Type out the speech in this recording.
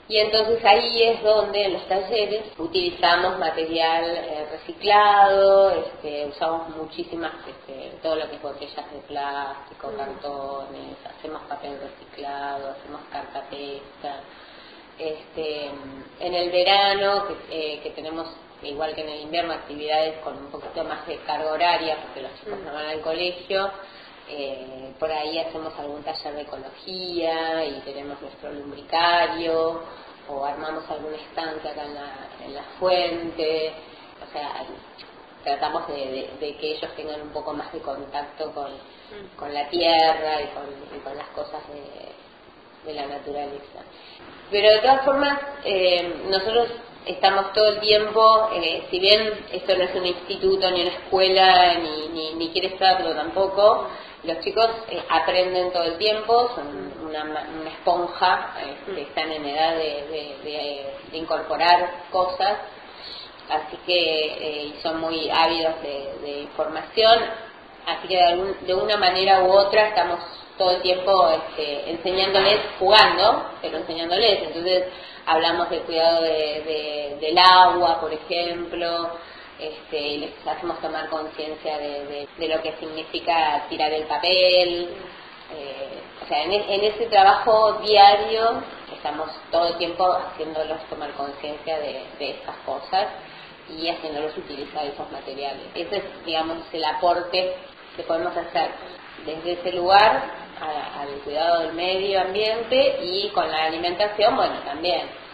Y entonces ahí es donde en los talleres utilizamos material reciclado, usamos muchísimas, todo lo que es botellas de plástico, cartones, hacemos papel reciclado, hacemos cartapesta. En el verano, que tenemos, igual que en el invierno, actividades con un poquito más de carga horaria, porque los chicos no van al colegio, por ahí hacemos algún taller de ecología y tenemos nuestro lumbricario, o armamos algún estanque acá en la fuente. O sea, tratamos de que ellos tengan un poco más de contacto con la tierra y con las cosas de la naturaleza. Pero de todas formas, nosotros estamos todo el tiempo, si bien esto no es un instituto ni una escuela ni quiere serlo tampoco, los chicos aprenden todo el tiempo, son una esponja, están en edad de incorporar cosas, así que son muy ávidos de información, así que de una manera u otra estamos todo el tiempo enseñándoles, jugando, pero enseñándoles. Entonces hablamos del cuidado del agua, por ejemplo, les hacemos tomar conciencia de lo que significa tirar el papel. O sea, en ese trabajo diario estamos todo el tiempo haciéndolos tomar conciencia de estas cosas y haciéndolos utilizar esos materiales. Ese es, digamos, el aporte que podemos hacer desde ese lugar al cuidado del medio ambiente, y con la alimentación, bueno, también